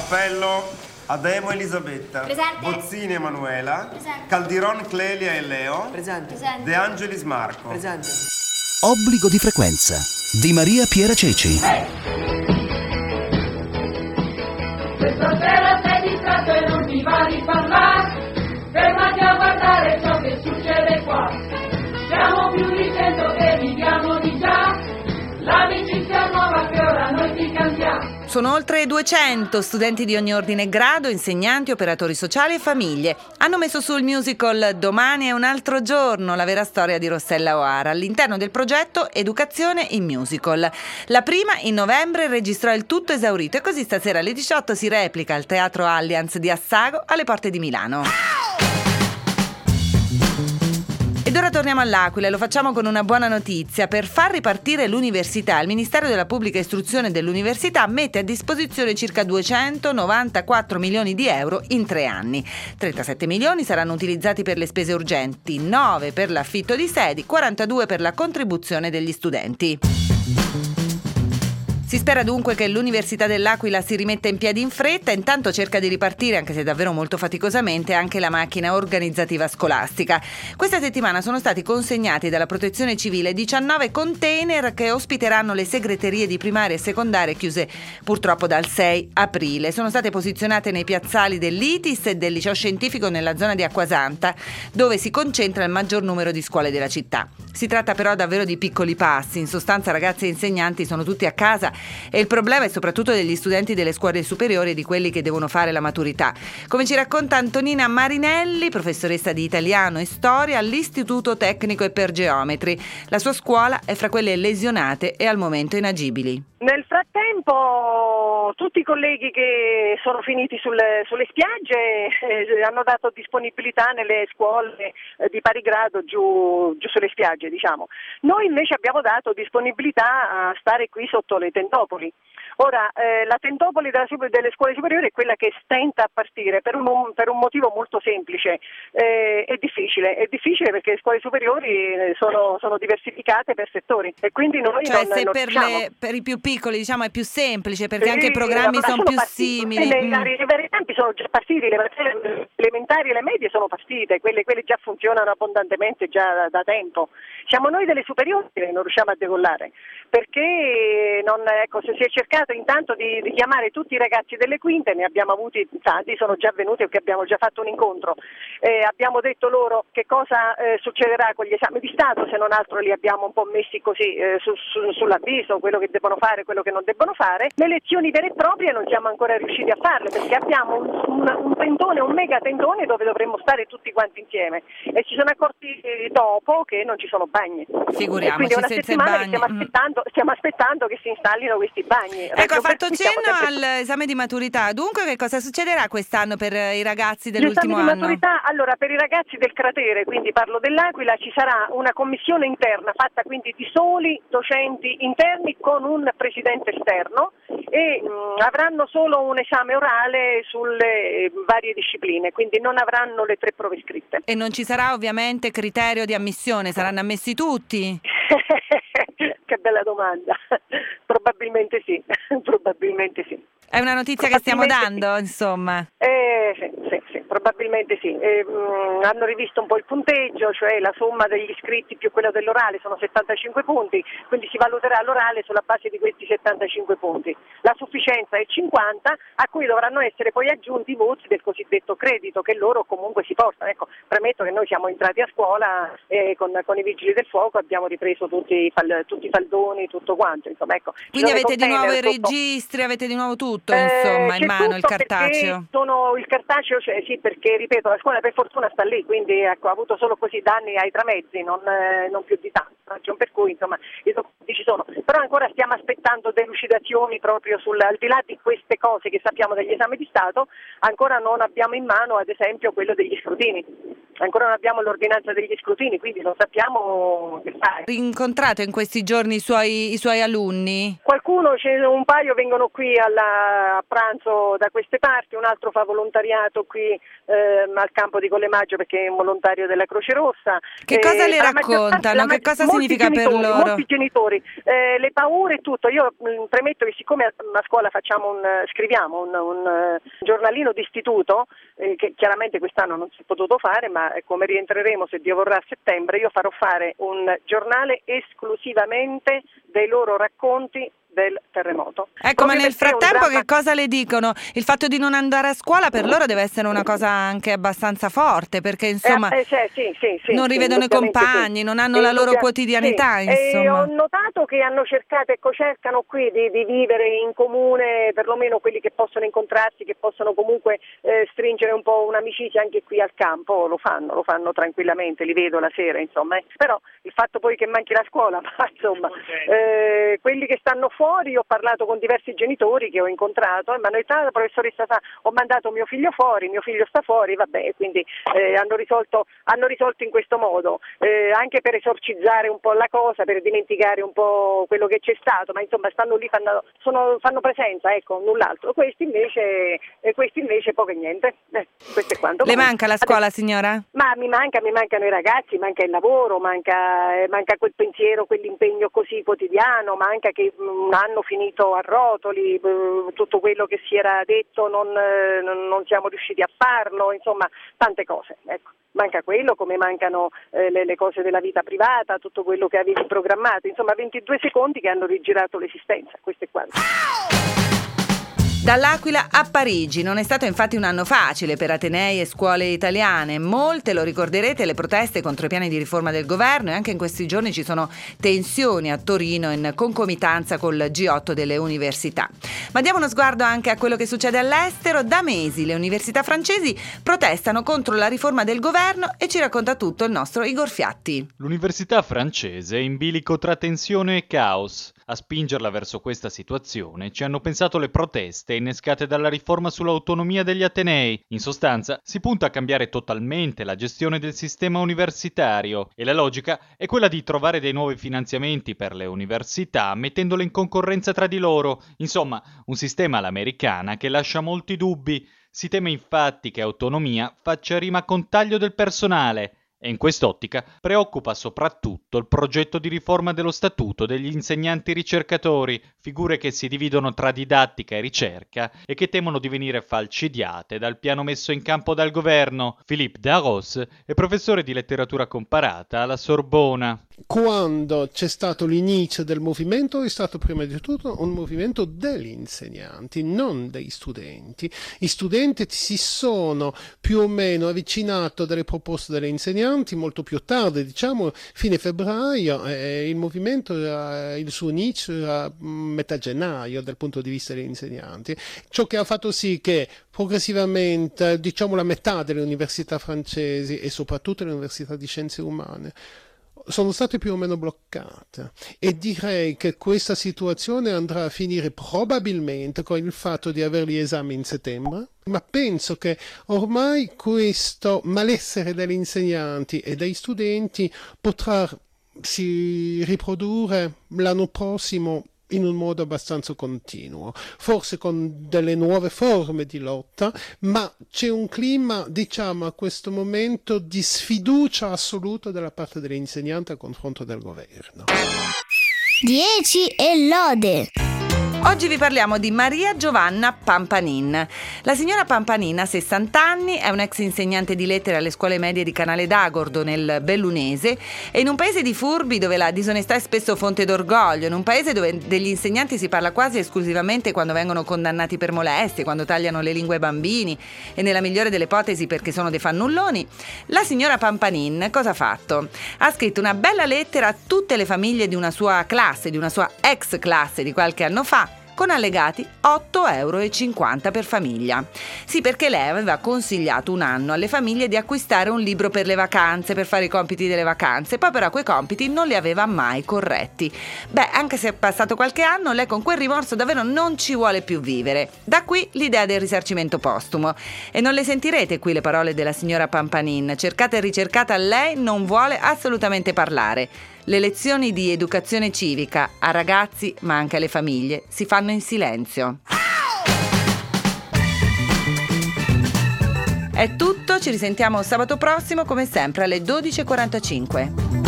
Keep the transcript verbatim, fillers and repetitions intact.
Appello Ademo Elisabetta. Presente. Bozzini Emanuela. Presente. Caldiron Clelia e Leo. Presente. Presente. De Angelis Marco. Presente. Obbligo di frequenza di Maria Piera Ceci. Questa sera sei distratto e non ti va di parlare, fermati a guardare ciò che succede qua. Siamo più di cento che viviamo di già, l'amicizia nuova che ora noi ti cantiamo. Sono oltre duecento studenti di ogni ordine e grado, insegnanti, operatori sociali e famiglie. Hanno messo sul musical Domani è un altro giorno, la vera storia di Rossella O'Hara, all'interno del progetto Educazione in Musical. La prima in novembre registrò il tutto esaurito e così stasera alle diciotto si replica al Teatro Allianz di Assago alle porte di Milano. Ed ora torniamo all'Aquila e lo facciamo con una buona notizia. Per far ripartire l'università, il Ministero della Pubblica Istruzione e dell'Università mette a disposizione circa duecentonovantaquattro milioni di euro in tre anni. trentasette milioni saranno utilizzati per le spese urgenti, nove per l'affitto di sedi, quarantadue per la contribuzione degli studenti. Si spera dunque che l'Università dell'Aquila si rimetta in piedi in fretta, intanto cerca di ripartire, anche se davvero molto faticosamente, anche la macchina organizzativa scolastica. Questa settimana sono stati consegnati dalla Protezione Civile diciannove container che ospiteranno le segreterie di primaria e secondaria chiuse purtroppo dal sei aprile. Sono state posizionate nei piazzali dell'I T I S e del Liceo Scientifico nella zona di Acquasanta, dove si concentra il maggior numero di scuole della città. Si tratta però davvero di piccoli passi, in sostanza ragazzi e insegnanti sono tutti a casa e il problema è soprattutto degli studenti delle scuole superiori e di quelli che devono fare la maturità. Come ci racconta Antonina Marinelli, professoressa di italiano e storia all'Istituto Tecnico e per Geometri. La sua scuola è fra quelle lesionate e al momento inagibili. Nel frattempo tutti i colleghi che sono finiti sulle, sulle spiagge eh, hanno dato disponibilità nelle scuole eh, di pari grado giù, giù sulle spiagge, diciamo. Noi invece abbiamo dato disponibilità a stare qui sotto le tendopoli. Ora, eh, la tendopoli della, delle scuole superiori è quella che stenta a partire per un, per un motivo molto semplice. Eh, è difficile, è difficile perché le scuole superiori sono, sono diversificate per settori e quindi noi cioè, non, se non per, diciamo. le, per i più piccoli diciamo è più semplice perché Sì, anche i programmi sono, sono più partiti, simili. Nei, mm. nei vari tempi sono già partiti, le materie elementari e le medie sono partite, quelle, quelle già funzionano abbondantemente già da, da tempo. Siamo noi delle superiori che non riusciamo a decollare perché non, ecco, se si è cercato intanto di, di chiamare tutti i ragazzi delle quinte, ne abbiamo avuti tanti, sono già venuti perché abbiamo già fatto un incontro, eh, abbiamo detto loro che cosa eh, succederà con gli esami di Stato, se non altro li abbiamo un po' messi così eh, su, su, sull'avviso, quello che devono fare, quello che non debbono fare. Le lezioni vere e proprie non siamo ancora riusciti a farle perché abbiamo un, un, un tendone, un mega tendone dove dovremmo stare tutti quanti insieme e ci sono accorti eh, dopo che non ci sono bagni. Figuriamoci, quindi è una senza settimana bagni. che stiamo aspettando, stiamo aspettando che si installino questi bagni. Ecco, ha fatto per cenno sempre... all'esame di maturità. Dunque, che cosa succederà quest'anno per i ragazzi dell'ultimo L'esame di anno? maturità, allora, per i ragazzi del cratere, quindi parlo dell'Aquila, ci sarà una commissione interna fatta quindi di soli docenti interni con un presidente esterno e mh, avranno solo un esame orale sulle varie discipline, quindi non avranno le tre prove scritte. E non ci sarà ovviamente criterio di ammissione, saranno ammessi tutti? Che bella domanda. Probabilmente sì, probabilmente sì. È una notizia che stiamo dando, sì. Insomma. Eh, sì, sì, sì, probabilmente sì. Eh, mh, hanno rivisto un po' il punteggio, cioè la somma degli iscritti più quello dell'orale sono settantacinque punti, quindi si valuterà l'orale sulla base di questi settantacinque punti. La sufficienza è cinquanta, a cui dovranno essere poi aggiunti i voti del cosiddetto credito che loro comunque si portano. Ecco, premetto che noi siamo entrati a scuola e con, con i vigili del fuoco abbiamo ripreso tutti i, fal, tutti i faldoni, tutto quanto. Insomma, ecco, quindi avete di nuovo i tutto. registri, avete di nuovo tutto. Tutto, insomma, eh, in mano il cartaceo. Sono il cartaceo, cioè, sì, perché ripeto, la scuola per fortuna sta lì, quindi ecco, ha avuto solo così danni ai tramezzi, non, eh, non più di tanto, ragion per cui insomma i documenti ci sono, però ancora stiamo aspettando delucidazioni proprio sul, al di là di queste cose che sappiamo degli esami di Stato, ancora non abbiamo in mano ad esempio quello degli scrutini, ancora non abbiamo l'ordinanza degli scrutini, quindi non sappiamo che fare. Rincontrato in questi giorni i suoi, i suoi alunni? Qualcuno, un paio vengono qui alla, a pranzo da queste parti, un altro fa volontariato qui eh, al campo di Collemaggio perché è un volontario della Croce Rossa. Che cosa eh, le raccontano? Maggior... Che cosa si significa per genitori, loro? Molti genitori, eh, le paure e tutto. Io mh, premetto che siccome a, a scuola facciamo un, scriviamo un, un, un giornalino d'istituto, eh, che chiaramente quest'anno non si è potuto fare, ma come rientreremo, se Dio vorrà, a settembre, io farò fare un giornale esclusivamente dei loro racconti del terremoto. Ecco, ma Proprio nel perché è un frattempo dramma- che cosa le dicono? Il fatto di non andare a scuola per loro deve essere una cosa anche abbastanza forte, perché insomma Eh, eh, sì, sì, sì, sì, non sì, rivedono i indubbiamente compagni, sì. non hanno la loro Indubbia- quotidianità, sì. insomma. E ho notato che hanno cercato, ecco, cercano qui di, di vivere in comune, perlomeno quelli che possono incontrarsi, che possono comunque eh, stringere un po' un'amicizia anche qui al campo, lo fanno, lo fanno tranquillamente, li vedo la sera, insomma. Eh. Però il fatto poi che manchi la scuola, ma insomma, eh, quelli che stanno fuori, ho parlato con diversi genitori che ho incontrato e mi hanno detto: ah, la professoressa sa, ho mandato mio figlio fuori, mio figlio sta fuori, vabbè, quindi eh, hanno risolto hanno risolto in questo modo, eh, anche per esorcizzare un po' la cosa, per dimenticare un po' quello che c'è stato, ma insomma stanno lì, fanno, sono, fanno presenza, ecco, null'altro. Questi invece eh, questi invece poco e niente. Eh, questo è quanto. Le manca la scuola, signora? Ma mi manca, mi mancano i ragazzi, manca il lavoro, manca, eh, manca quel pensiero, quell'impegno così quotidiano, manca che un anno finito a rotoli, eh, tutto quello che si era detto non, eh, non, non siamo riusciti a farlo, insomma tante cose, ecco. Manca quello, come mancano eh, le, le cose della vita privata, tutto quello che avevi programmato, insomma ventidue secondi che hanno rigirato l'esistenza, questo è quanto. Dall'Aquila a Parigi non è stato infatti un anno facile per atenei e scuole italiane. Molte, lo ricorderete, le proteste contro i piani di riforma del governo, e anche in questi giorni ci sono tensioni a Torino in concomitanza col G otto delle università. Ma diamo uno sguardo anche a quello che succede all'estero. Da mesi le università francesi protestano contro la riforma del governo e ci racconta tutto il nostro Igor Fiatti. L'università francese è in bilico tra tensione e caos. A spingerla verso questa situazione ci hanno pensato le proteste innescate dalla riforma sull'autonomia degli atenei. In sostanza, si punta a cambiare totalmente la gestione del sistema universitario e la logica è quella di trovare dei nuovi finanziamenti per le università mettendole in concorrenza tra di loro. Insomma, un sistema all'americana che lascia molti dubbi. Si teme infatti che autonomia faccia rima con taglio del personale. E in quest'ottica preoccupa soprattutto il progetto di riforma dello statuto degli insegnanti ricercatori, figure che si dividono tra didattica e ricerca e che temono di venire falcidiate dal piano messo in campo dal governo. Philippe Darros è professore di letteratura comparata alla Sorbona. Quando c'è stato l'inizio del movimento è stato prima di tutto un movimento degli insegnanti, non dei studenti. I studenti si sono più o meno avvicinati alle proposte degli insegnanti molto più tardi, diciamo fine febbraio, e il movimento era, il suo inizio era metà gennaio dal punto di vista degli insegnanti, ciò che ha fatto sì che progressivamente, diciamo la metà delle università francesi e soprattutto le università di scienze umane sono state più o meno bloccate, e direi che questa situazione andrà a finire probabilmente con il fatto di avere gli esami in settembre, ma penso che ormai questo malessere degli insegnanti e dei studenti potrà si riprodurre l'anno prossimo in un modo abbastanza continuo, forse con delle nuove forme di lotta, ma c'è un clima, diciamo, a questo momento di sfiducia assoluta dalla parte degli insegnanti a confronto del governo. dieci e lode. Oggi vi parliamo di Maria Giovanna Pampanin. La signora Pampanin ha sessanta anni, è un'ex insegnante di lettere alle scuole medie di Canale d'Agordo nel Bellunese, e in un paese di furbi dove la disonestà è spesso fonte d'orgoglio, in un paese dove degli insegnanti si parla quasi esclusivamente quando vengono condannati per molestie, quando tagliano le lingue ai bambini e nella migliore delle ipotesi perché sono dei fannulloni, la signora Pampanin cosa ha fatto? Ha scritto una bella lettera a tutte le famiglie di una sua classe, di una sua ex classe di qualche anno fa, con allegati otto euro e cinquanta per famiglia. Sì, perché lei aveva consigliato un anno alle famiglie di acquistare un libro per le vacanze, per fare i compiti delle vacanze, poi però quei compiti non li aveva mai corretti. Beh, anche se è passato qualche anno, lei con quel rimorso davvero non ci vuole più vivere. Da qui l'idea del risarcimento postumo. E non le sentirete qui le parole della signora Pampanin. Cercata e ricercata, lei non vuole assolutamente parlare. Le lezioni di educazione civica a ragazzi, ma anche alle famiglie, si fanno in silenzio. È tutto, ci risentiamo sabato prossimo come sempre alle dodici e quarantacinque.